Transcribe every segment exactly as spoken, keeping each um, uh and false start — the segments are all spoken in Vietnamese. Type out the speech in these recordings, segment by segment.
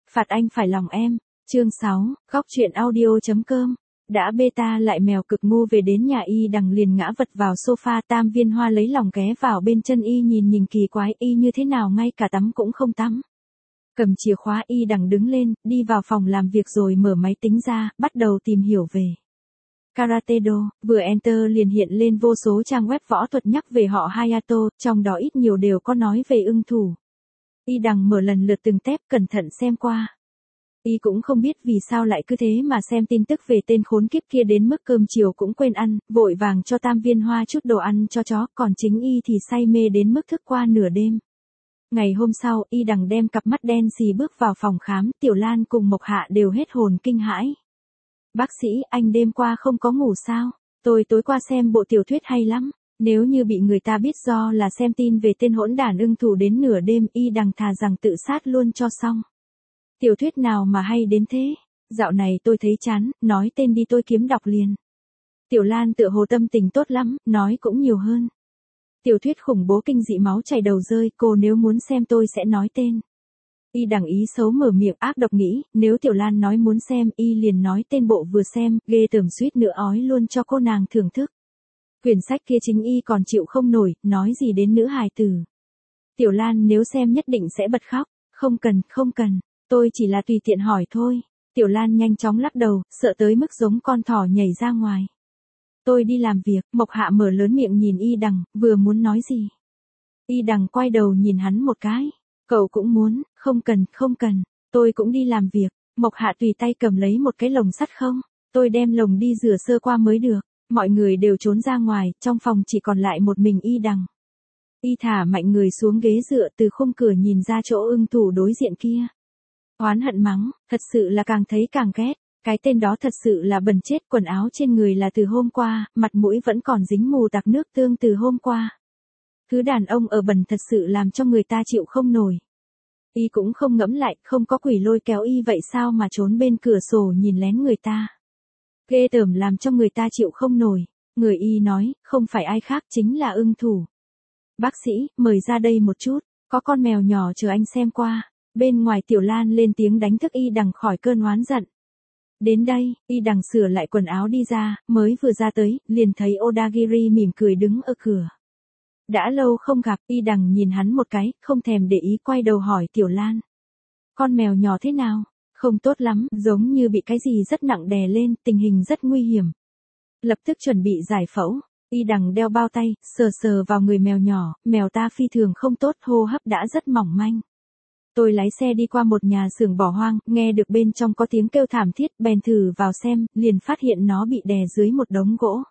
Phạt anh phải lòng em. Chương sáu, góc truyện audio chấm com. Đã beta lại mèo cực ngu về đến nhà y đằng liền ngã vật vào sofa. Tam Viên Hoa lấy lòng ghé vào bên chân y nhìn nhìn kỳ quái y như thế nào ngay cả tắm cũng không tắm. Cầm chìa khóa y đằng đứng lên, đi vào phòng làm việc rồi mở máy tính ra, bắt đầu tìm hiểu về Karate-do. Vừa enter liền hiện lên vô số trang web võ thuật nhắc về họ Hayato, trong đó ít nhiều đều có nói về ưng thủ. Y đằng mở lần lượt từng tép cẩn thận xem qua. Y cũng không biết vì sao lại cứ thế mà xem tin tức về tên khốn kiếp kia đến mức cơm chiều cũng quên ăn, vội vàng cho Tam Viên Hoa chút đồ ăn cho chó, còn chính y thì say mê đến mức thức qua nửa đêm. Ngày hôm sau, y đằng đem cặp mắt đen xì bước vào phòng khám, Tiểu Lan cùng Mộc Hạ đều hết hồn kinh hãi. Bác sĩ, anh đêm qua không có ngủ sao? Tôi tối qua xem bộ tiểu thuyết hay lắm. Nếu như bị người ta biết do là xem tin về tên hỗn đản ưng thủ đến nửa đêm, y đằng thà rằng tự sát luôn cho xong. Tiểu thuyết nào mà hay đến thế? Dạo này tôi thấy chán, nói tên đi tôi kiếm đọc liền. Tiểu Lan tựa hồ tâm tình tốt lắm, nói cũng nhiều hơn. Tiểu thuyết khủng bố kinh dị máu chảy đầu rơi, cô nếu muốn xem tôi sẽ nói tên. Y đằng ý xấu mở miệng ác độc nghĩ, nếu Tiểu Lan nói muốn xem, y liền nói tên bộ vừa xem, ghê tởm suýt nữa ói luôn cho cô nàng thưởng thức. Quyển sách kia chính y còn chịu không nổi, nói gì đến nữ hài tử. Tiểu Lan nếu xem nhất định sẽ bật khóc, không cần, không cần, tôi chỉ là tùy tiện hỏi thôi. Tiểu Lan nhanh chóng lắc đầu, sợ tới mức giống con thỏ nhảy ra ngoài. Tôi đi làm việc, Mộc Hạ mở lớn miệng nhìn y đằng, vừa muốn nói gì. Y đằng quay đầu nhìn hắn một cái. Cậu cũng muốn, không cần, không cần, tôi cũng đi làm việc. Mộc Hạ tùy tay cầm lấy một cái lồng sắt không, tôi đem lồng đi rửa sơ qua mới được. Mọi người đều trốn ra ngoài, trong phòng chỉ còn lại một mình y đằng. Y thả mạnh người xuống ghế dựa từ khung cửa nhìn ra chỗ ưng thủ đối diện kia. Oán hận mắng, thật sự là càng thấy càng ghét. Cái tên đó thật sự là bẩn chết, quần áo trên người là từ hôm qua, mặt mũi vẫn còn dính mù tặc nước tương từ hôm qua. Thứ đàn ông ở bẩn thật sự làm cho người ta chịu không nổi. Y cũng không ngẫm lại, không có quỷ lôi kéo y vậy sao mà trốn bên cửa sổ nhìn lén người ta. Ghê tởm làm cho người ta chịu không nổi. Người y nói, không phải ai khác chính là ưng thủ. Bác sĩ, mời ra đây một chút, có con mèo nhỏ chờ anh xem qua. Bên ngoài Tiểu Lan lên tiếng đánh thức y đằng khỏi cơn oán giận. Đến đây, y đằng sửa lại quần áo đi ra, mới vừa ra tới, liền thấy Odagiri mỉm cười đứng ở cửa. Đã lâu không gặp, y đằng nhìn hắn một cái, không thèm để ý quay đầu hỏi Tiểu Lan. Con mèo nhỏ thế nào? Không tốt lắm, giống như bị cái gì rất nặng đè lên, tình hình rất nguy hiểm. Lập tức chuẩn bị giải phẫu, y đằng đeo bao tay, sờ sờ vào người mèo nhỏ, mèo ta phi thường không tốt, hô hấp đã rất mỏng manh. Tôi lái xe đi qua một nhà xưởng bỏ hoang, nghe được bên trong có tiếng kêu thảm thiết, bèn thử vào xem, liền phát hiện nó bị đè dưới một đống gỗ.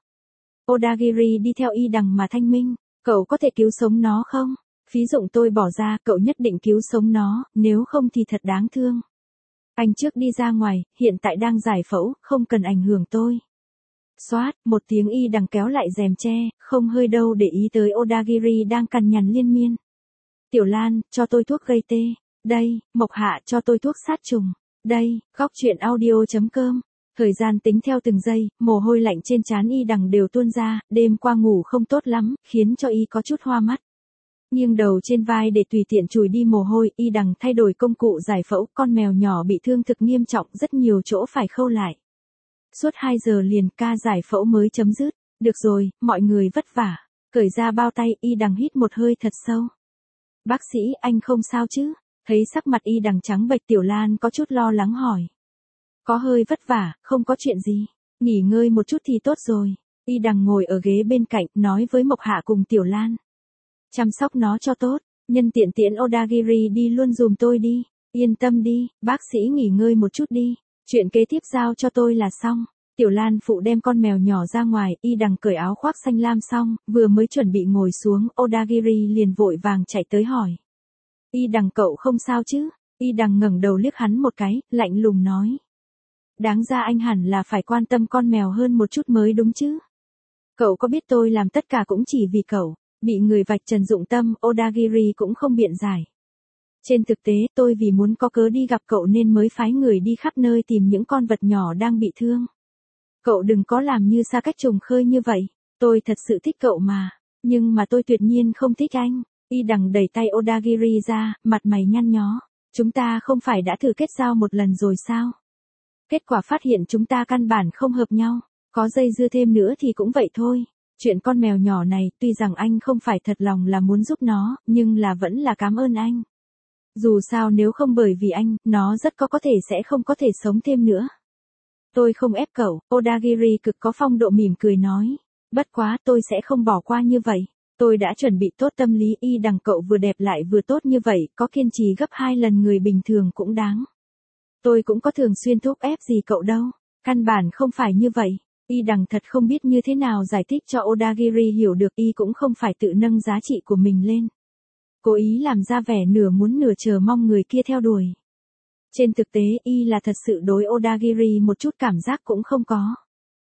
Odagiri đi theo y đằng mà thanh minh, cậu có thể cứu sống nó không? Phí dụng tôi bỏ ra, cậu nhất định cứu sống nó, nếu không thì thật đáng thương. Anh trước đi ra ngoài, hiện tại đang giải phẫu, không cần ảnh hưởng tôi. Xoát, một tiếng y đằng kéo lại rèm tre, không hơi đâu để ý tới Odagiri đang cằn nhằn liên miên. Tiểu Lan, cho tôi thuốc gây tê. Đây, Mộc Hạ cho tôi thuốc sát trùng. Đây, góc truyện audio chấm com. Thời gian tính theo từng giây, mồ hôi lạnh trên trán y đằng đều tuôn ra, đêm qua ngủ không tốt lắm, khiến cho y có chút hoa mắt. Nghiêng đầu trên vai để tùy tiện chùi đi mồ hôi, y đằng thay đổi công cụ giải phẫu, con mèo nhỏ bị thương thực nghiêm trọng, rất nhiều chỗ phải khâu lại. Suốt hai giờ liền ca giải phẫu mới chấm dứt. Được rồi, mọi người vất vả. Cởi ra bao tay, y đằng hít một hơi thật sâu. Bác sĩ, anh không sao chứ? Thấy sắc mặt y đằng trắng bệch, Tiểu Lan có chút lo lắng hỏi. Có hơi vất vả, không có chuyện gì. Nghỉ ngơi một chút thì tốt rồi. Y đằng ngồi ở ghế bên cạnh, nói với Mộc Hạ cùng Tiểu Lan. Chăm sóc nó cho tốt, nhân tiện tiễn Odagiri đi luôn dùm tôi đi. Yên tâm đi, bác sĩ nghỉ ngơi một chút đi. Chuyện kế tiếp giao cho tôi là xong. Tiểu Lan phụ đem con mèo nhỏ ra ngoài, y đằng cởi áo khoác xanh lam xong, vừa mới chuẩn bị ngồi xuống, Odagiri liền vội vàng chạy tới hỏi. Y đằng cậu không sao chứ? Y đằng ngẩng đầu liếc hắn một cái, lạnh lùng nói. Đáng ra anh hẳn là phải quan tâm con mèo hơn một chút mới đúng chứ? Cậu có biết tôi làm tất cả cũng chỉ vì cậu, bị người vạch trần dụng tâm, Odagiri cũng không biện giải. Trên thực tế tôi vì muốn có cớ đi gặp cậu nên mới phái người đi khắp nơi tìm những con vật nhỏ đang bị thương. Cậu đừng có làm như xa cách trùng khơi như vậy, tôi thật sự thích cậu mà, nhưng mà tôi tuyệt nhiên không thích anh. Y đằng đẩy tay Odagiri ra, mặt mày nhăn nhó. Chúng ta không phải đã thử kết giao một lần rồi sao? Kết quả phát hiện chúng ta căn bản không hợp nhau, có dây dưa thêm nữa thì cũng vậy thôi. Chuyện con mèo nhỏ này, tuy rằng anh không phải thật lòng là muốn giúp nó, nhưng là vẫn là cảm ơn anh. Dù sao nếu không bởi vì anh, nó rất có có thể sẽ không có thể sống thêm nữa. Tôi không ép cậu, Odagiri cực có phong độ mỉm cười nói. Bất quá tôi sẽ không bỏ qua như vậy. Tôi đã chuẩn bị tốt tâm lý y đằng cậu vừa đẹp lại vừa tốt như vậy, có kiên trì gấp hai lần người bình thường cũng đáng. Tôi cũng có thường xuyên thúc ép gì cậu đâu, căn bản không phải như vậy. Y đằng thật không biết như thế nào giải thích cho Odagiri hiểu được y cũng không phải tự nâng giá trị của mình lên. Cố ý làm ra vẻ nửa muốn nửa chờ mong người kia theo đuổi. Trên thực tế y là thật sự đối Odagiri một chút cảm giác cũng không có.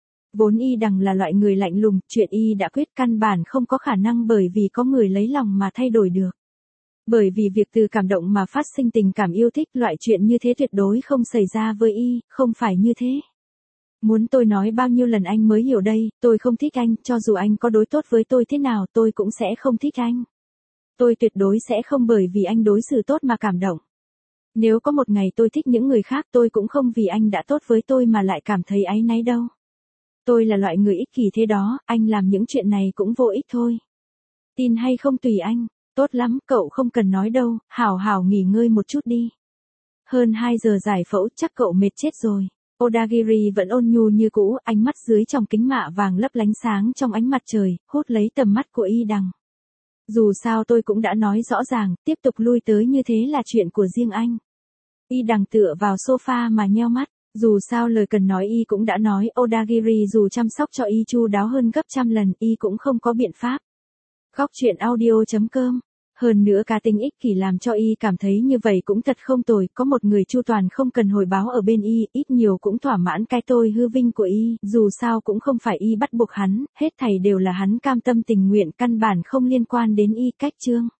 Vốn y đằng là loại người lạnh lùng, chuyện y đã quyết căn bản không có khả năng bởi vì có người lấy lòng mà thay đổi được. Bởi vì việc từ cảm động mà phát sinh tình cảm yêu thích, loại chuyện như thế tuyệt đối không xảy ra với y, không phải như thế. Muốn tôi nói bao nhiêu lần anh mới hiểu đây, tôi không thích anh, cho dù anh có đối tốt với tôi thế nào tôi cũng sẽ không thích anh. Tôi tuyệt đối sẽ không bởi vì anh đối xử tốt mà cảm động. Nếu có một ngày tôi thích những người khác tôi cũng không vì anh đã tốt với tôi mà lại cảm thấy áy náy đâu. Tôi là loại người ích kỷ thế đó, anh làm những chuyện này cũng vô ích thôi. Tin hay không tùy anh, tốt lắm, cậu không cần nói đâu, hảo hảo nghỉ ngơi một chút đi. Hơn hai giờ giải phẫu chắc cậu mệt chết rồi. Odagiri vẫn ôn nhu như cũ, ánh mắt dưới trong kính mạ vàng lấp lánh sáng trong ánh mặt trời, hút lấy tầm mắt của y đằng. Dù sao tôi cũng đã nói rõ ràng, tiếp tục lui tới như thế là chuyện của riêng anh. Y đằng tựa vào sofa mà nheo mắt, dù sao lời cần nói y cũng đã nói, Odagiri dù chăm sóc cho y chu đáo hơn gấp trăm lần, y cũng không có biện pháp. Góc truyện audio chấm com. Hơn nữa cá tính ích kỷ làm cho y cảm thấy như vậy cũng thật không tồi, có một người chu toàn không cần hồi báo ở bên y, ít nhiều cũng thỏa mãn cái tôi hư vinh của y, dù sao cũng không phải y bắt buộc hắn, hết thảy đều là hắn cam tâm tình nguyện, căn bản không liên quan đến y. Cách chương